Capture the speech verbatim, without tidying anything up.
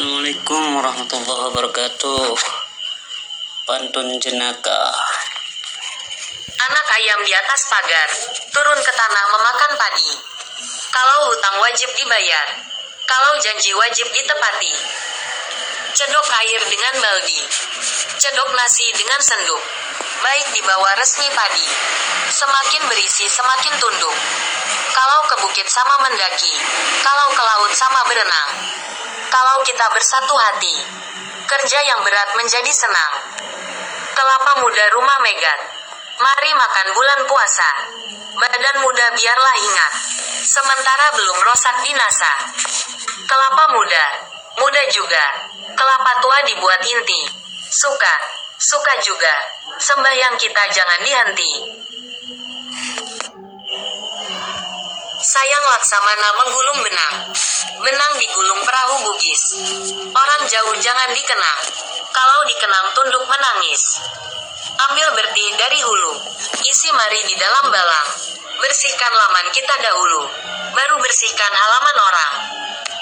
Assalamualaikum warahmatullahi wabarakatuh. Pantun jenaka. Anak ayam di atas pagar, turun ke tanah memakan padi. Kalau hutang wajib dibayar, kalau janji wajib ditepati. Cedok air dengan baldi, cedok nasi dengan senduk. Baik dibawa resmi padi, semakin berisi semakin tunduk. Kalau ke bukit sama mendaki, kalau ke laut sama berenang. Kalau kita bersatu hati, kerja yang berat menjadi senang. Kelapa muda rumah megat, mari makan bulan puasa. Badan muda biarlah ingat, sementara belum rosak binasa. Kelapa muda, muda juga. Kelapa tua dibuat inti. Suka, suka juga. Sembahyang kita jangan dihenti. Sayang Laksamana menggulung benang. Benang digulung perahu bugis. Orang jauh jangan dikenang. Kalau dikenang tunduk menangis. Ambil berti dari hulu, isi mari di dalam balang. Bersihkan laman kita dahulu, baru bersihkan halaman orang.